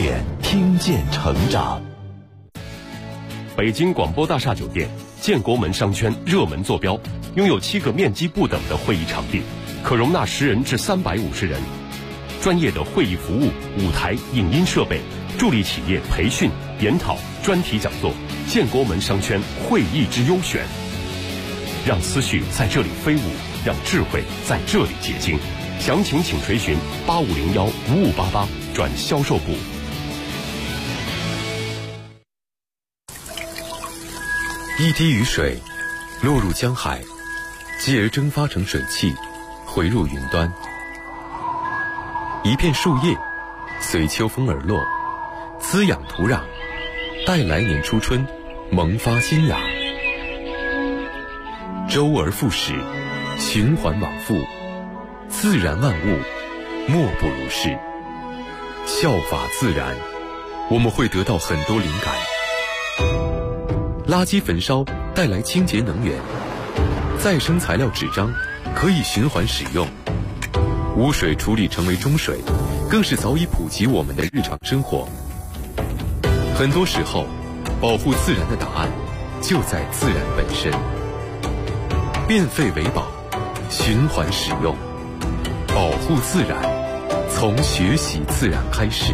见，听见成长。 北京广播大厦酒店建国门商圈热门坐标，拥有7个面积不等的会议场地，可容纳10人至350人。专业的会议服务、舞台、影音设备，助力企业培训、研讨、专题讲座。建国门商圈会议之优选，让思绪在这里飞舞，让智慧在这里结晶。详情请垂询8501-5588转销售部。 一滴雨水落入江海，继而蒸发成水汽，回入云端。一片树叶随秋风而落，滋养土壤，待来年初春萌发新芽。周而复始，循环往复，自然万物莫不如是。效法自然，我们会得到很多灵感。垃圾焚烧带来清洁能源，再生材料纸张可以循环使用，污水处理成为中水，更是早已普及我们的日常生活。很多时候，保护自然的答案就在自然本身。变废为宝，循环使用，保护自然，从学习自然开始。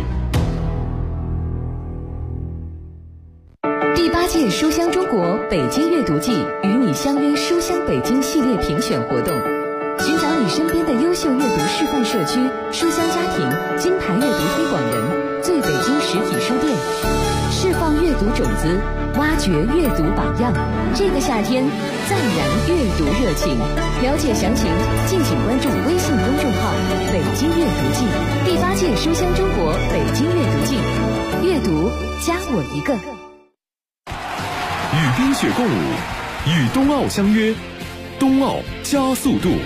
第8届书香中国北京阅读季与你相约书香北京系列评选活动，寻找你身边的优秀阅读示范社区、书香家庭、金牌阅读推广人、最北京实体书店，释放阅读种子，挖掘阅读榜样。这个夏天，暂燃阅读热情。了解详情，敬请关注微信公众号“北京阅读季”。第8届书香中国北京阅读季，阅读加我一个。 与冰雪共舞，与冬奥相约，冬奥加速度。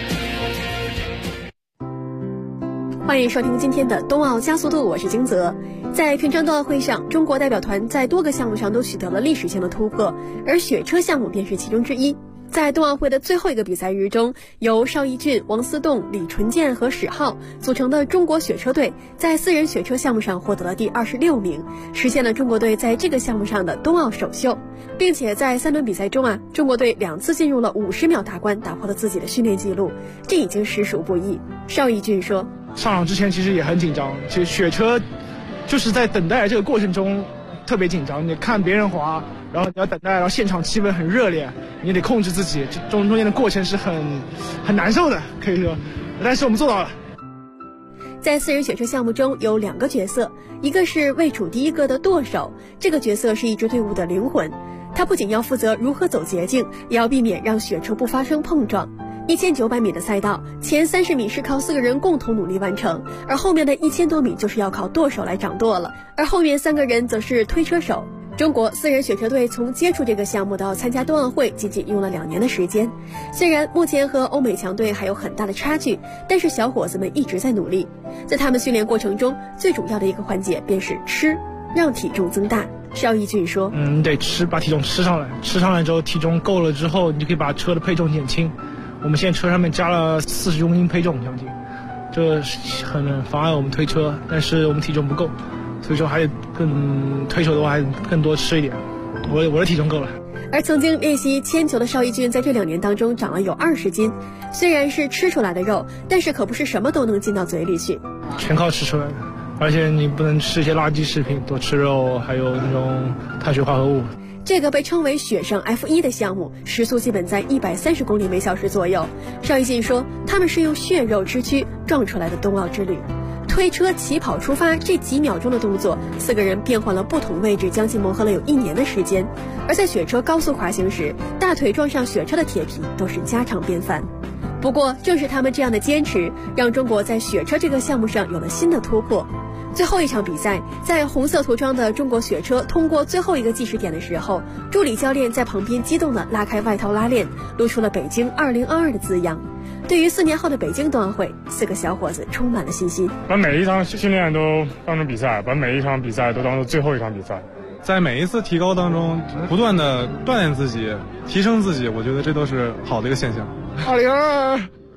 欢迎收听今天的冬奥加速度，我是金泽。在平昌冬奥会上，中国代表团在多个项目上都取得了历史性的突破，而雪车项目便是其中之一。在冬奥会的最后一个比赛日中，由邵逸峻、王思栋、李纯健和史浩组成的中国雪车队在4人雪车项目上获得了第26名，实现了中国队在这个项目上的冬奥首秀。并且在3轮比赛中中国队2次进入了50秒大关，打破了自己的训练记录，这已经实属不易。邵逸峻说， 上场之前其实也很紧张，其实雪车就是在等待这个过程中特别紧张，你看别人滑，然后你要等待，然后现场气氛很热烈，你得控制自己，中间的过程是很难受的，可以说，但是我们做到了。 在4人雪车项目中有2个角色，一个是位处第一个的舵手，这个角色是一支队伍的灵魂，他不仅要负责如何走捷径，也要避免让雪车不发生碰撞。1900米的赛道，前30米是靠4个人共同努力完成，而后面的1000多米就是要靠舵手来掌舵了，而后面3个人则是推车手。中国4人雪车队从接触这个项目到参加冬奥会仅仅用了2年的时间，虽然目前和欧美强队还有很大的差距，但是小伙子们一直在努力。在他们训练过程中，最主要的一个环节便是吃，让体重增大。邵逸峻说， 你得吃，把体重吃上来，吃上来之后体重够了之后，你就可以把车的配重减轻。我们现在车上面加了40公斤配重将近，这很妨碍我们推车，但是我们体重不够，所以说还得推手的话还得更多吃一点。我的体重够了。 而曾经练习铅球的邵逸峻在这2年当中长了有20斤，虽然是吃出来的肉，但是可不是什么都能进到嘴里去， 全靠吃出来的。而且你不能吃一些垃圾食品，多吃肉，还有那种碳水化合物。 这个被称为雪上 F1 的项目，时速基本在130公里每小时左右。邵逸峻说，他们是用血肉之躯撞出来的冬奥之旅。推车起跑出发这几秒钟的动作，4个人变换了不同位置，将近磨合了有1年的时间。而在雪车高速滑行时，大腿撞上雪车的铁皮都是家常便饭。不过正是他们这样的坚持，让中国在雪车这个项目上有了新的突破。最后一场比赛，在红色涂装的中国雪车通过最后一个计时点的时候，助理教练在旁边激动地拉开外套拉链，露出了北京2022的字样。对于4年后的北京冬奥会，4个小伙子充满了信心， 把每一场训练都当成比赛，把每一场比赛都当做最后一场比赛。 在每一次提高当中，不断的锻炼自己，提升自己，我觉得这都是好的一个现象。 2022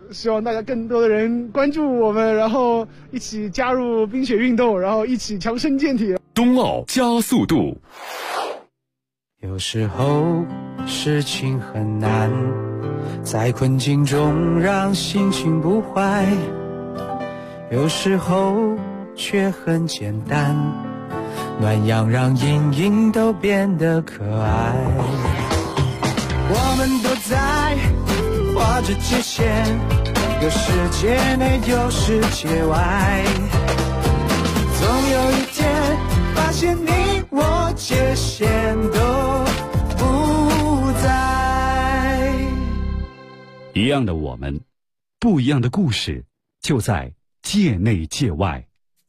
希望大家更多的人关注我们，然后一起加入冰雪运动，然后一起强身健体。 冬奥加速度。 有时候事情很难，在困境中让心情不坏，有时候却很简单，暖阳让阴影都变得可爱。我们都在画着界限，有世界内有世界外，总有一天发现你我界限都不在。 一样的我们，不一样的故事，就在界内界外。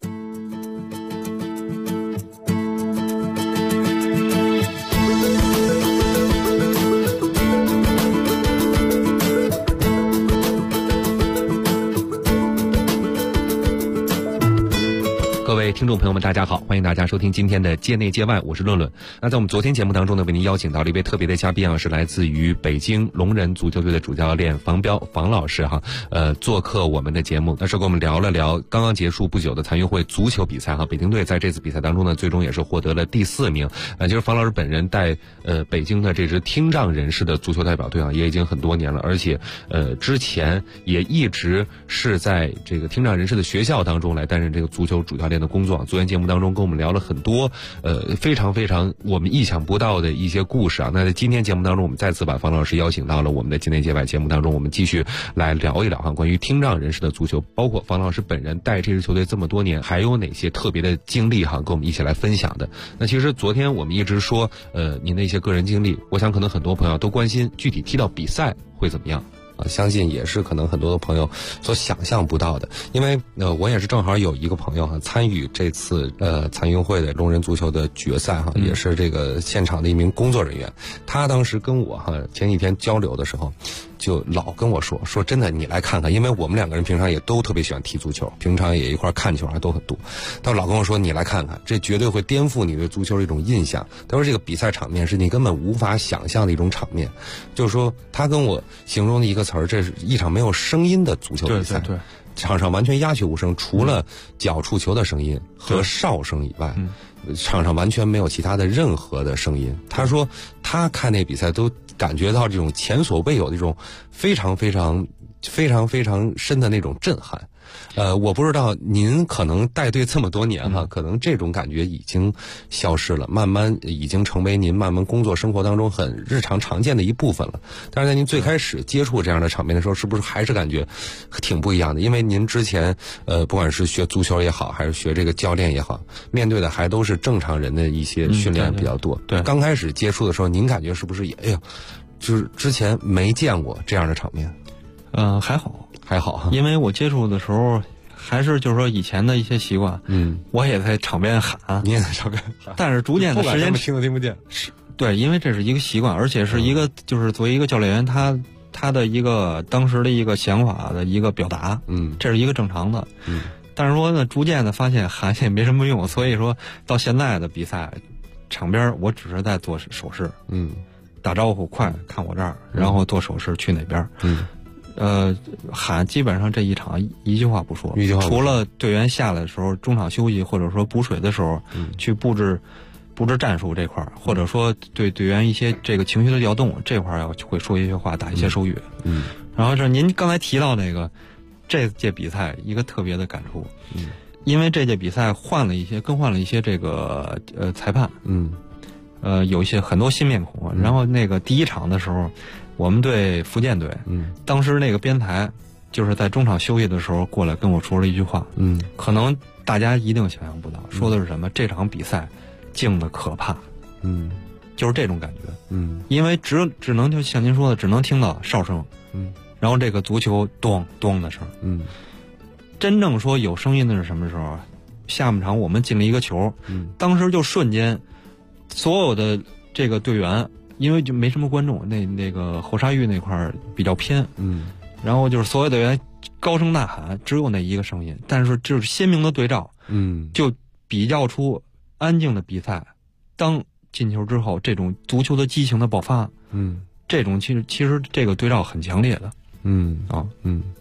各位听众朋友们大家好，欢迎大家收听今天的界内界外，我是论论。那在我们昨天节目当中呢，为您邀请到了一位特别的嘉宾啊，是来自于北京龙人足球队的主教练房彪房老师哈，做客我们的节目，那是跟我们聊了聊刚刚结束不久的残运会足球比赛哈。北京队在这次比赛当中呢，最终也是获得了第4名。其实房老师本人带北京的这支听障人士的足球代表队啊，也已经很多年了，而且之前也一直是在这个听障人士的学校当中来担任这个足球主教练的工作。昨天节目当中跟我们聊了很多非常非常我们意想不到的一些故事啊。那在今天节目当中，我们再次把房老师邀请到了我们的界内界外节目当中，我们继续来聊一聊哈关于听障人士的足球，包括房老师本人带这支球队这么多年，还有哪些特别的经历哈跟我们一起来分享的。那其实昨天我们一直说您的一些个人经历，我想可能很多朋友都关心具体踢到比赛会怎么样。相信也是可能很多的朋友所想象不到的，因为我也是正好有一个朋友哈参与这次残运会的龙人足球的决赛哈，也是这个现场的一名工作人员。他当时跟我哈前几天交流的时候，就老跟我说真的你来看看，因为我们2个人平常也都特别喜欢踢足球，平常也一块看球还都很多。他老跟我说你来看看，这绝对会颠覆你对足球的一种印象。他说这个比赛场面是你根本无法想象的一种场面，就是说他跟我形容的一个词儿，这是一场没有声音的足球比赛。对，场上完全鸦雀无声，除了脚触球的声音和哨声以外，场上完全没有其他的任何的声音。他说他看那比赛都感觉到这种前所未有的这种非常非常非常非常深的那种震撼。我不知道您可能带队这么多年哈，可能这种感觉已经消失了，慢慢已经成为您慢慢工作生活当中很日常常见的一部分了。但是在您最开始接触这样的场面的时候，是不是还是感觉挺不一样的？因为您之前不管是学足球也好，还是学这个教练也好，面对的还都是正常人的一些训练比较多。对，刚开始接触的时候，您感觉是不是也就是之前没见过这样的场面？ 还好，因为我接触的时候还是就是说以前的一些习惯，我也在场边喊， 你也在场边喊， 但是逐渐的时间听都听不见， 是对，因为这是一个习惯，而且是一个就是作为一个教练员，他的一个当时的一个想法的一个表达，这是一个正常的，但是说呢，逐渐的发现喊也没什么用，所以说到现在的比赛场边，我只是在做手势，打招呼，快看我这儿，然后做手势去哪边，喊基本上这一场一句话不说，除了队员下来的时候中场休息或者说补水的时候，去布置战术这块儿，或者说对队员一些这个情绪的调动这块儿要会说一些话，打一些手语。然后这您刚才提到那个这届比赛一个特别的感触，因为这届比赛更换了一些这个裁判，有一些很多新面孔。然后那个第一场的时候，我们对福建队，当时那个编台就是在中场休息的时候过来跟我说了一句话，可能大家一定想象不到，说的是什么？这场比赛静的可怕，就是这种感觉，因为只能就像您说的，只能听到哨声，然后这个足球咚咚的声，真正说有声音的是什么时候？下半场我们进了一个球，当时就瞬间，所有的这个队员。因为就没什么观众，那个后沙峪那块儿比较偏，然后就是所有队员高声呐喊，只有那一个声音，但是就是鲜明的对照，就比较出安静的比赛，当进球之后，这种足球的激情的爆发，这种其实这个对照很强烈的，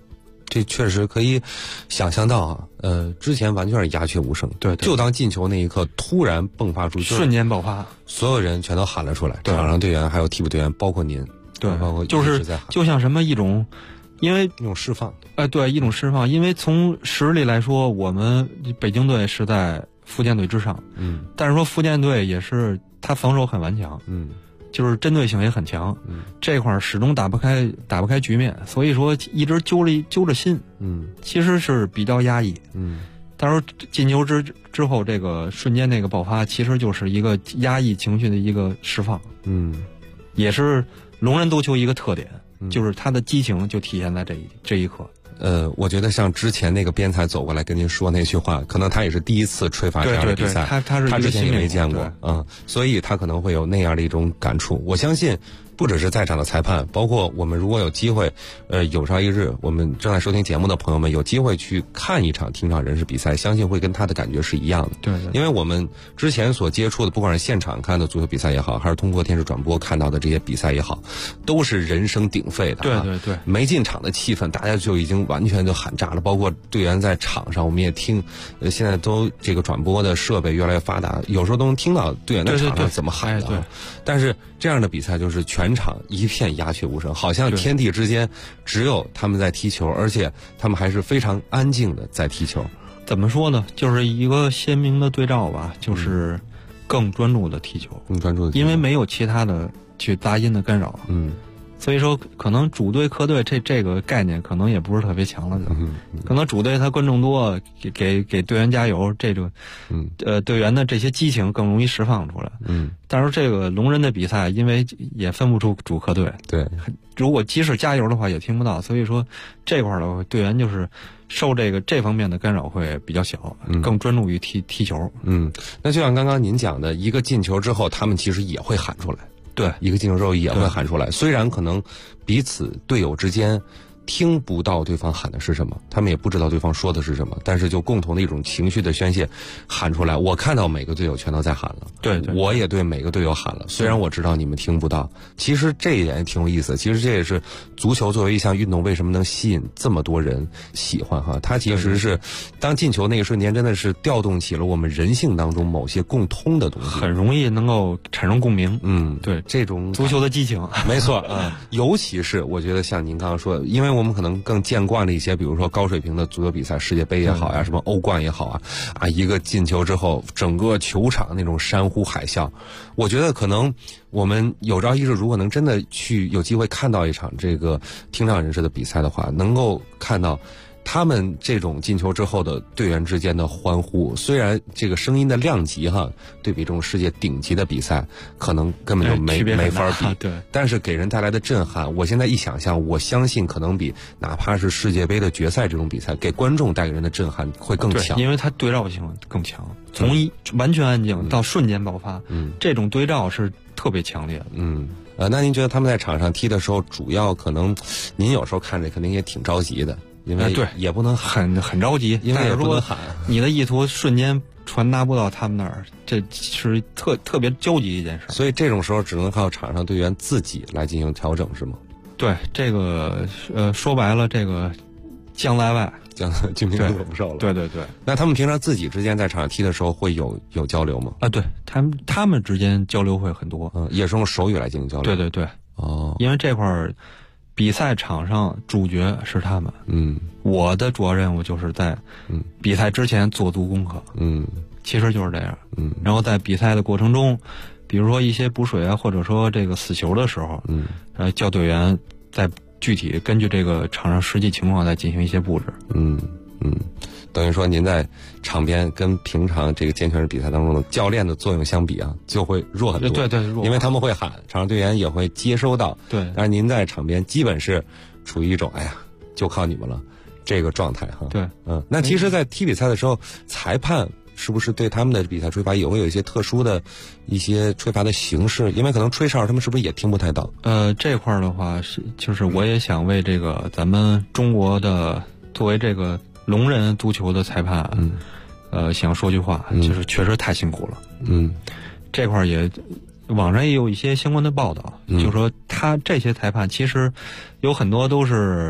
这确实可以想象到啊，之前完全是鸦雀无声， 对， 就当进球那一刻突然迸发出， 瞬间爆发， 所有人全都喊了出来，场上队员还有替补队员，包括您， 对， 包括就是就像什么一种，因为一种释放， 对，一种释放，因为从实力来说，我们北京队是在福建队之上，但是说福建队也是他防守很顽强，就是针对性也很强，这块始终打不开局面，所以说一直揪着心，其实是比较压抑，但是进球之后这个瞬间那个爆发，其实就是一个压抑情绪的一个释放，也是龙人足球一个特点，就是他的激情就体现在这一刻。 我觉得像之前那个边裁走过来跟您说那句话，可能他也是第一次吹罚这样的比赛，他之前也没见过，所以他可能会有那样的一种感触。我相信不只是在场的裁判，包括我们如果有机会，有朝一日我们正在收听节目的朋友们有机会去看一场听障人士比赛，相信会跟他的感觉是一样的。 对， 因为我们之前所接触的，不管是现场看的足球比赛也好，还是通过电视转播看到的这些比赛也好，都是人声鼎沸的。 对， 没进场的气氛，大家就已经完全就喊炸了。包括队员在场上，我们也听，现在都这个转播的设备越来越发达，有时候都能听到队员在场上怎么喊的。 对， 但是这样的比赛就是全场一片鸦雀无声，好像天地之间只有他们在踢球，而且他们还是非常安静的在踢球。 怎么说呢？就是一个鲜明的对照吧，就是更专注的踢球， 更专注的踢球， 因为没有其他的去杂音的干扰。所以说可能主队客队这个概念可能也不是特别强了的，可能主队他观众多，给队员加油，这种队员的这些激情更容易释放出来。但是这个龙人的比赛，因为也分不出主客队， 对， 如果即使加油的话也听不到，所以说这块的队员就是受这方面的干扰会比较小，更专注于踢球。 那就像刚刚您讲的，一个进球之后，他们其实也会喊出来。 对， 一个进球之后也会喊出来，虽然可能彼此队友之间听不到对方喊的是什么，他们也不知道对方说的是什么，但是就共同的一种情绪的宣泄喊出来。我看到每个队友全都在喊了， 对， 我也对每个队友喊了，虽然我知道你们听不到。其实这一点也挺有意思，其实这也是足球作为一项运动为什么能吸引这么多人喜欢哈。它其实是当进球那个瞬间，真的是调动起了我们人性当中某些共通的东西， 很容易能够产生共鸣。 对，这种足球的激情， 没错尤其是我觉得像您刚刚说的，因为我们可能更见惯了一些，比如说高水平的足球比赛，世界杯也好呀，什么欧冠也好一个进球之后，整个球场那种山呼海啸。我觉得可能我们有朝一日如果能真的去有机会看到一场这个听障人士的比赛的话，能够看到他们这种进球之后的队员之间的欢呼，虽然这个声音的量级对比这种世界顶级的比赛可能根本就没法比， 对， 但是给人带来的震撼，我现在一想象，我相信可能比哪怕是世界杯的决赛这种比赛给观众带给人的震撼会更强， 因为它对照性更强，从完全安静到瞬间爆发，这种对照是特别强烈的。 那您觉得他们在场上踢的时候，主要可能您有时候看着肯定也挺着急的，因为也不能很着急， 因为也不能喊， 你的意图瞬间传达不到他们那儿，这是特别焦急一件事。 所以这种时候只能靠场上队员自己来进行调整，是吗？ 对，这个说白了，这个将在外， 精兵不受了。 对。 那他们平常自己之间在场上踢的时候会有交流吗？ 对，他们之间交流会很多， 也是用手语来进行交流。 对。因为这块儿比赛场上主角是他们，我的主要任务就是在比赛之前做足功课，其实就是这样，然后在比赛的过程中，比如说一些补水或者说这个死球的时候，教队员在具体根据这个场上实际情况再进行一些布置。 等于说您在场边跟平常这个健全人比赛当中的教练的作用相比就会弱很多。 对， 因为他们会喊，场上队员也会接收到。 对， 但是您在场边基本是处于一种就靠你们了这个状态哈。 对， 那其实，在踢比赛的时候，裁判是不是对他们的比赛吹罚也会有一些特殊的一些吹罚的形式？因为可能吹哨他们是不是也听不太到？ 这块的话就是我也想为这个咱们中国的作为这个龙人足球的裁判，想说句话，就是确实太辛苦了。这块也网上也有一些相关的报道，就是说他这些裁判其实有很多都是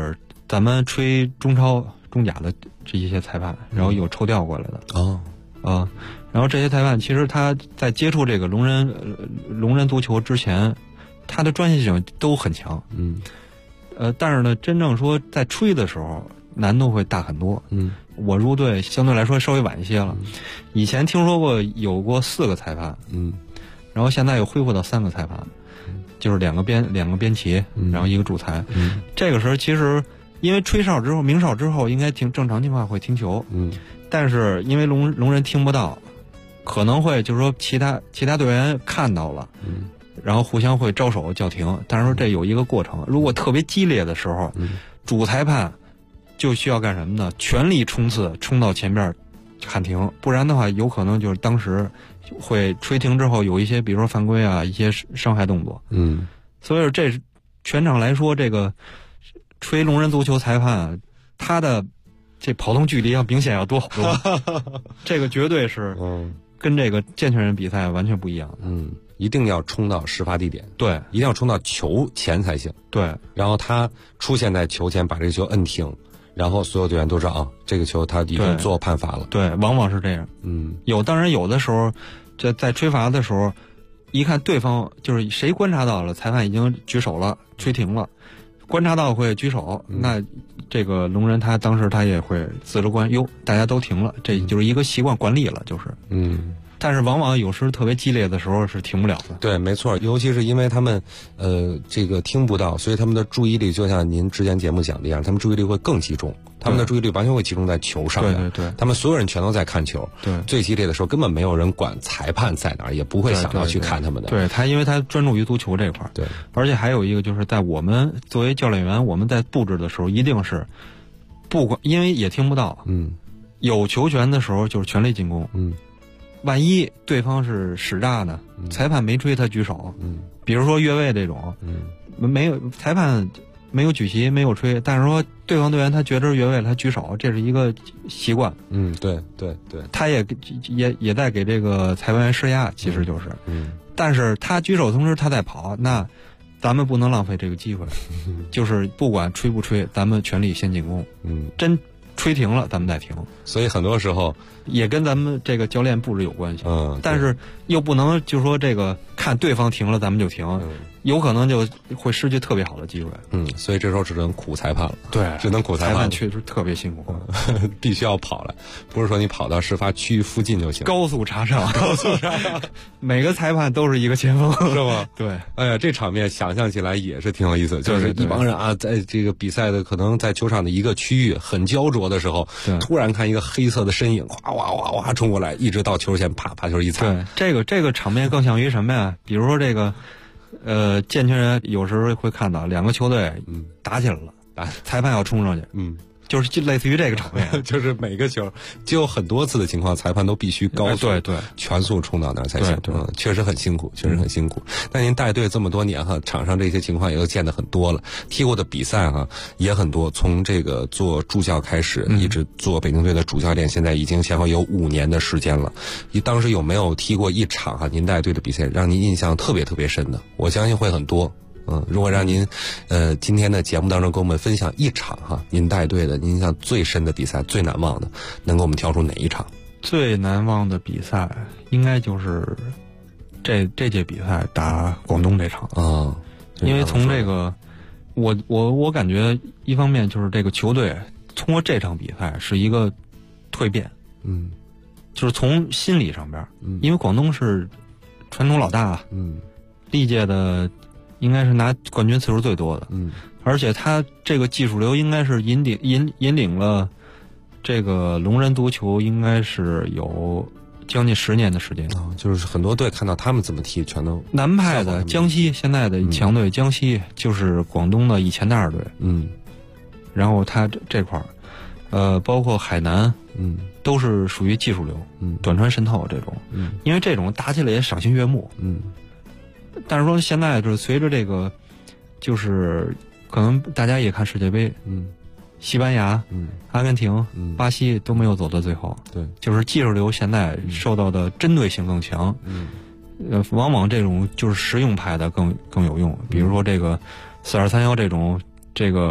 咱们吹中超、中甲的这一些裁判，然后有抽调过来的然后这些裁判其实他在接触这个龙人足球之前，他的专业性都很强，但是呢，真正说在吹的时候难度会大很多。我入队相对来说稍微晚一些了，以前听说过有过4个裁判，然后现在又恢复到3个裁判，就是两个边旗，然后一个主裁。这个时候其实因为吹哨之后鸣哨之后，应该正常情况会停球，但是因为龙人听不到，可能会就是说其他队员看到了，然后互相会招手叫停，但是说这有一个过程，如果特别激烈的时候，主裁判就需要干什么呢？全力冲刺，冲到前边喊停，不然的话有可能就是当时会吹停之后有一些比如说犯规啊，一些伤害动作。所以这全场来说，这个吹龙人足球裁判他的这跑动距离要明显要多好多，这个绝对是跟这个健全人比赛完全不一样的。 一定要冲到事发地点， 对， 一定要冲到球前才行， 对。 然后他出现在球前，把这个球摁停，然后所有队员都知道啊，这个球他已经做判罚了。 对，往往是这样。当然有的时候，这在吹罚的时候，一看对方就是谁观察到了，裁判已经举手了，吹停了，观察到会举手，那这个龙人他当时他也会自主观，大家都停了，这就是一个习惯惯例了，就是。但是往往有时特别激烈的时候是停不了的。 对，没错，尤其是因为他们这个听不到，所以他们的注意力就像您之前节目讲的一样，他们注意力会更集中，他们的注意力完全会集中在球上面。 对， 他们所有人全都在看球。 对， 最激烈的时候根本没有人管裁判在哪儿，也不会想到去看他们的。 对，他因为他专注于足球这块儿。 对， 而且还有一个就是在我们作为教练员，我们在布置的时候一定是不管，因为也听不到。有球权的时候就是全力进攻。万一对方是使诈呢？裁判没吹他举手，比如说越位这种，没有裁判没有举旗没有吹，但是说对方队员他觉得越位了，他举手，这是一个习惯。 对， 他也在给这个裁判员施压，其实就是，但是他举手同时他在跑，那咱们不能浪费这个机会，就是不管吹不吹，咱们全力先进攻。真吹停了，咱们再停。 所以很多时候也跟咱们这个教练布置有关系。但是又不能就说这个看对方停了，咱们就停，有可能就会失去特别好的机会。 所以这时候只能苦裁判了。 对， 只能苦裁判。 确实特别辛苦， 必须要跑来，不是说你跑到事发区域附近就行。 高速查哨，每个裁判都是一个前锋， 是吧？ 对。 哎呀，这场面想象起来也是挺有意思，就是一帮人啊，在这个比赛的可能在球场的一个区域很焦灼的时候，突然看一个黑色的身影，哗哗哗哗冲过来，一直到球前，啪把球一踩。 对，这个场面更像于什么呀？比如说这个，健全人有时候会看到2个球队打起来了，裁判要冲上去，就是类似于这个场面， 就是每个球就有很多次的情况，裁判都必须高速全速冲到那儿才行。确实很辛苦，确实很辛苦。那您带队这么多年哈，场上这些情况也都见得很多了，踢过的比赛哈也很多。从这个做助教开始，一直做北京队的主教练，现在已经前后有5年的时间了。你当时有没有踢过一场哈您带队的比赛让您印象特别特别深的？我相信会很多。如果让您今天的节目当中跟我们分享一场哈您带队的您印象最深的比赛，最难忘的，能给我们挑出哪一场？ 最难忘的比赛应该就是这届比赛打广东这场啊，因为从这个我感觉一方面就是这个球队通过这场比赛是一个蜕变，就是从心理上边，因为广东是传统老大，历届的应该是拿冠军次数最多的，而且他这个技术流应该是引领了这个龙人足球，应该是有将近10年的时间。 就是很多队看到他们怎么踢，全都南派的江西现在的强队，江西就是广东的以前的2队，然后他这块包括海南，都是属于技术流，短传渗透这种，因为这种打起来也赏心悦目，但是说现在就是随着这个，就是可能大家也看世界杯，西班牙、阿根廷、巴西都没有走到最后， 对， 就是技术流现在受到的针对性更强，往往这种就是实用派的更有用，比如说这个4231这种这个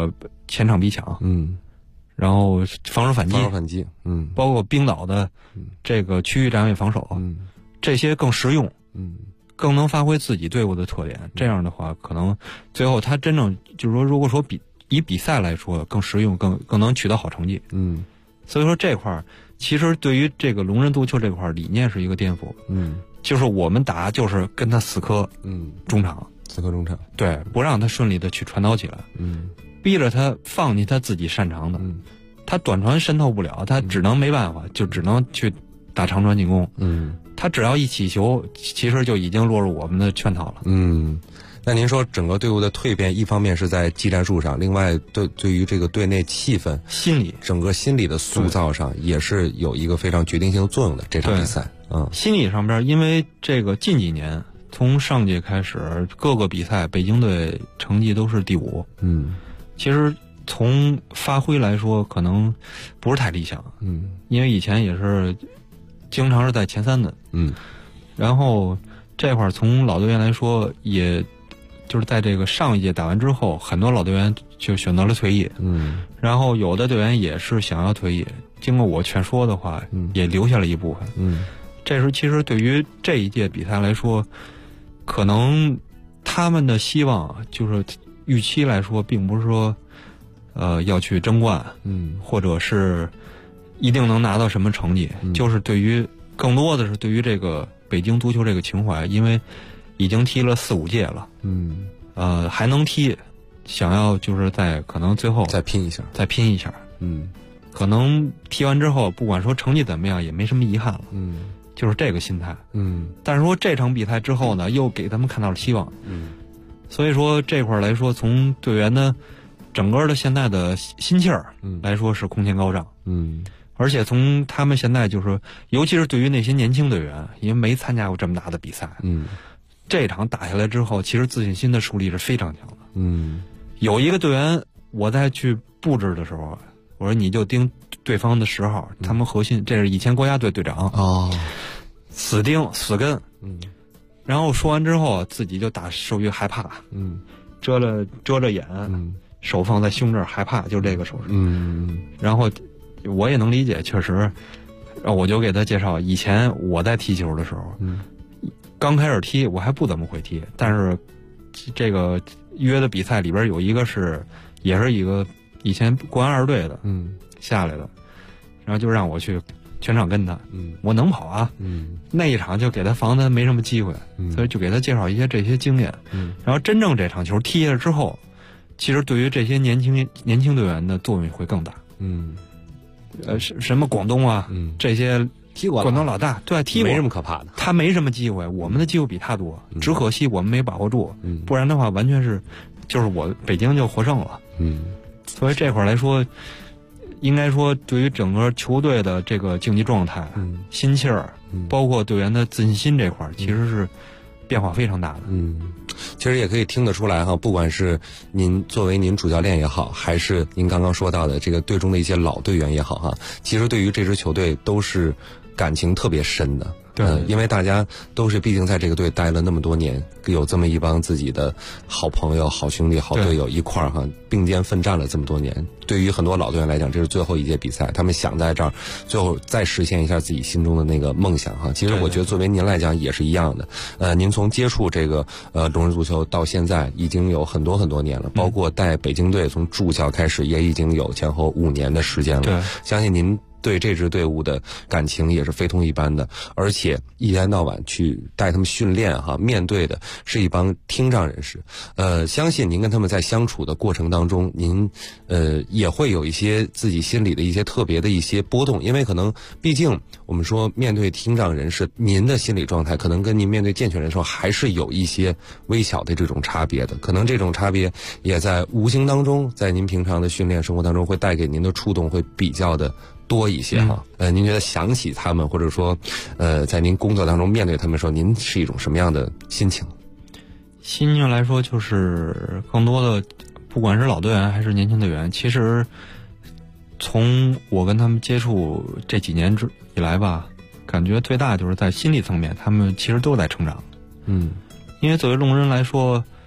前场逼抢，然后防守反击，包括冰岛的这个区域站位防守，这些更实用，更能发挥自己队伍的特点。这样的话，可能最后他真正就是说，如果说以比赛来说更实用，更能取得好成绩。所以说这块其实对于这个龙人足球这块理念是一个颠覆。就是我们打就是跟他死磕，中场，对，不让他顺利的去传导起来，逼着他放弃他自己擅长的，他短传渗透不了，他只能没办法，就只能去打长传进攻。他只要一起球，其实就已经落入我们的圈套了。 那您说整个队伍的蜕变，一方面是在技战术上，另外对于这个队内气氛、 心理， 整个心理的塑造上，也是有一个非常决定性的作用的。这场比赛， 心理上边，因为这个近几年从上届开始，各个比赛北京队成绩都是第5。其实从发挥来说，可能不是太理想。因为以前也是经常是在前3的。然后这块从老队员来说，也就是在这个上一届打完之后，很多老队员就选择了退役。然后有的队员也是想要退役，经过我劝说的话，也留下了一部分。这是其实对于这一届比赛来说，可能他们的希望就是预期来说，并不是说要去争冠，或者是一定能拿到什么成绩，就是对于更多的是对于这个北京足球这个情怀，因为已经踢了4、5届了，还能踢，想要就是在可能最后再拼一下， 可能踢完之后，不管说成绩怎么样，也没什么遗憾了，就是这个心态，但是说这场比赛之后呢，又给他们看到了希望，所以说这块来说，从队员的整个的现在的心气儿来说是空前高涨，而且从他们现在就是，尤其是对于那些年轻队员，因为没参加过这么大的比赛，这场打下来之后，其实自信心的树立是非常强的。有一个队员，我在去布置的时候，我说你就盯对方的10号，他们核心，这是以前国家队队长死盯死跟，然后说完之后，自己就打手语害怕，遮着眼，手放在胸这儿害怕，就这个手势，然后我也能理解，确实，我就给他介绍，以前我在踢球的时候，刚开始踢我还不怎么会踢，但是这个约的比赛里边有一个也是一个以前国安2队的，下来的，然后就让我去全场跟他，我能跑啊，那一场就给他防他没什么机会，所以就给他介绍一些这些经验，然后真正这场球踢下来之后，其实对于这些年轻队员的作用会更大，什么广东啊，这些广东老大，对，踢过， 没什么可怕的， 他没什么机会，我们的机会比他多，只可惜我们没把握住，不然的话完全是，就是我北京就获胜了，所以这块来说，应该说对于整个球队的这个竞技状态、心气儿，包括队员的自信心这块，其实是变化非常大的。 其实也可以听得出来哈，不管是您作为您主教练也好，还是您刚刚说到的这个队中的一些老队员也好哈，其实对于这支球队都是感情特别深的。因为大家都是毕竟在这个队待了那么多年，有这么一帮自己的好朋友、好兄弟、好队友一块儿哈，并肩奋战了这么多年。对于很多老队员来讲，这是最后一届比赛，他们想在这儿最后再实现一下自己心中的那个梦想哈。其实我觉得作为您来讲也是一样的。您从接触这个龙人足球到现在已经有很多很多年了，包括带北京队从助教开始也已经有前后5年的时间了。相信您对这支队伍的感情也是非同一般的，而且一天到晚去带他们训练哈，面对的是一帮听障人士。相信您跟他们在相处的过程当中，您也会有一些自己心里的一些特别的一些波动，因为可能毕竟我们说面对听障人士，您的心理状态可能跟您面对健全人士还是有一些微小的这种差别的，可能这种差别也在无形当中，在您平常的训练生活当中会带给您的触动会比较的多一些哈。您觉得想起他们，或者说在您工作当中面对他们的时候，您是一种什么样的心情？ 心情来说，就是更多的，不管是老队员还是年轻队员，其实从我跟他们接触这几年以来吧，感觉最大就是在心理层面，他们其实都在成长。因为作为龙人来说，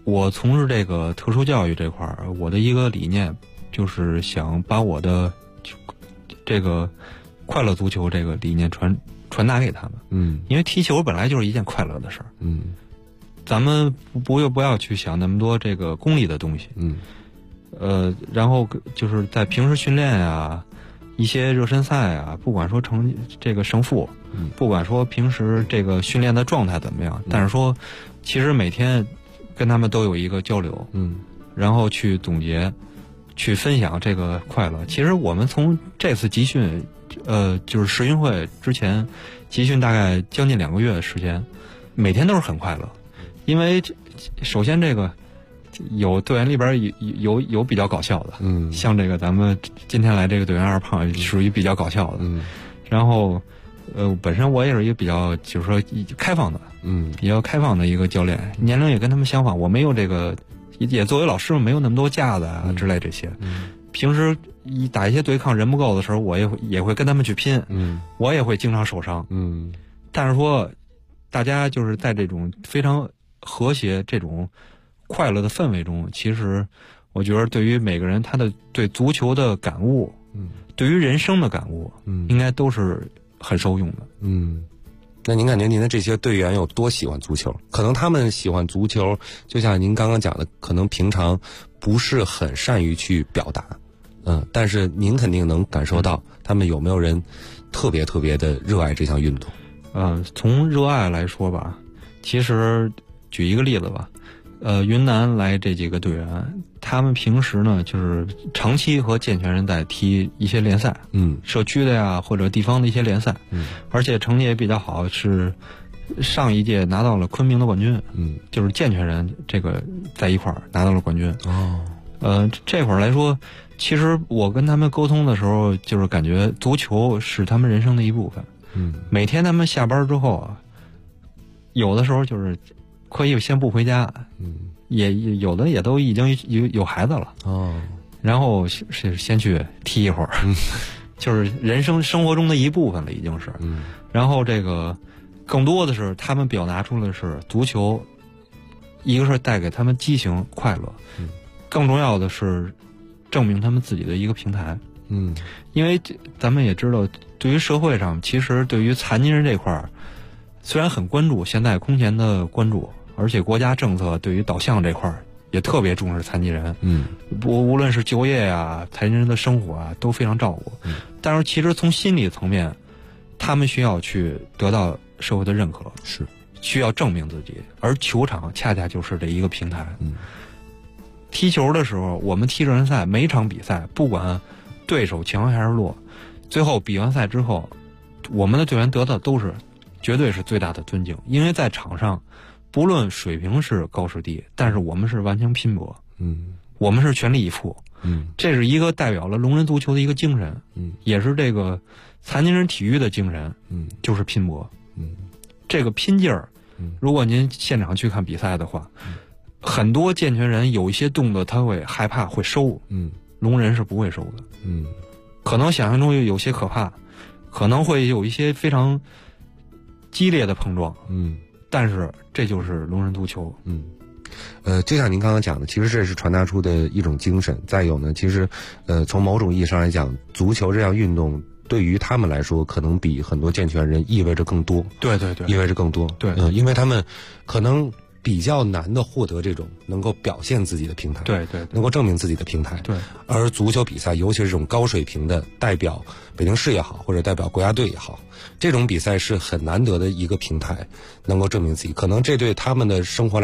我从事这个特殊教育这块儿，我的一个理念就是想把我的这个快乐足球这个理念传达给他们。因为踢球本来就是一件快乐的事儿。咱们不要去想那么多这个功利的东西。然后就是在平时训练啊，一些热身赛啊，不管说这个胜负，不管说平时这个训练的状态怎么样，但是说其实每天跟他们都有一个交流，然后去总结，去分享这个快乐。其实我们从这次集训，就是世运会之前集训大概将近2个月的时间，每天都是很快乐。因为首先这个有队员里边有比较搞笑的，像这个咱们今天来这个队员二胖属于比较搞笑的，然后本身我也是一个比较就是说开放的，比较开放的一个教练，年龄也跟他们相仿，我没有这个也作为老师没有那么多架子啊之类这些，平时打一些对抗人不够的时候，我也会跟他们去拼，我也会经常受伤，但是说大家就是在这种非常和谐这种快乐的氛围中，其实我觉得对于每个人他的对足球的感悟，对于人生的感悟，应该都是很受用的。 那您感觉您的这些队员有多喜欢足球？可能他们喜欢足球，就像您刚刚讲的，可能平常不是很善于去表达，但是您肯定能感受到他们有没有人特别特别的热爱这项运动。 从热爱来说吧，其实举一个例子吧，云南来这几个队员，他们平时呢就是长期和健全人在踢一些联赛，社区的呀或者地方的一些联赛，而且成绩也比较好，是上一届拿到了昆明的冠军，就是健全人这个在一块儿拿到了冠军。这会儿来说，其实我跟他们沟通的时候，就是感觉足球是他们人生的一部分。每天他们下班之后啊，有的时候就是可以先不回家，也有的也都已经有孩子了，然后是先去踢一会儿，就是人生活中的一部分了，已经是。然后这个更多的是他们表达出的是足球，一个是带给他们激情快乐，更重要的是证明他们自己的一个平台。因为咱们也知道，对于社会上，其实对于残疾人这块儿，虽然很关注，现在空前的关注，而且国家政策对于导向这块儿也特别重视残疾人，无论是就业啊、残疾人的生活啊，都非常照顾。但是其实从心理层面，他们需要去得到社会的认可， 是需要证明自己，而球场恰恰就是这一个平台。踢球的时候，我们踢热身赛，每场比赛不管对手强还是弱，最后比完赛之后，我们的队员得到都是绝对是最大的尊敬，因为在场上不论水平是高是低，但是我们是完全拼搏，我们是全力以赴，这是一个代表了龙人足球的一个精神，也是这个残疾人体育的精神，就是拼搏，这个拼劲儿，如果您现场去看比赛的话，很多健全人有一些动作他会害怕会收，龙人是不会收的，可能想象中有些可怕，可能会有一些非常激烈的碰撞，但是这就是龙人足球。 就像您刚刚讲的，其实这是传达出的一种精神。再有呢，其实从某种意义上来讲，足球这项运动对于他们来说，可能比很多健全人意味着更多。 对， 意味着更多。 对， 因为他们可能比较难的获得这种能够表现自己的平台， 对， 能够证明自己的平台。 对， 而足球比赛，尤其是这种高水平的代表北京市也好，或者代表国家队也好，这种比赛是很难得的一个平台，能够证明自己。可能这对他们的生活来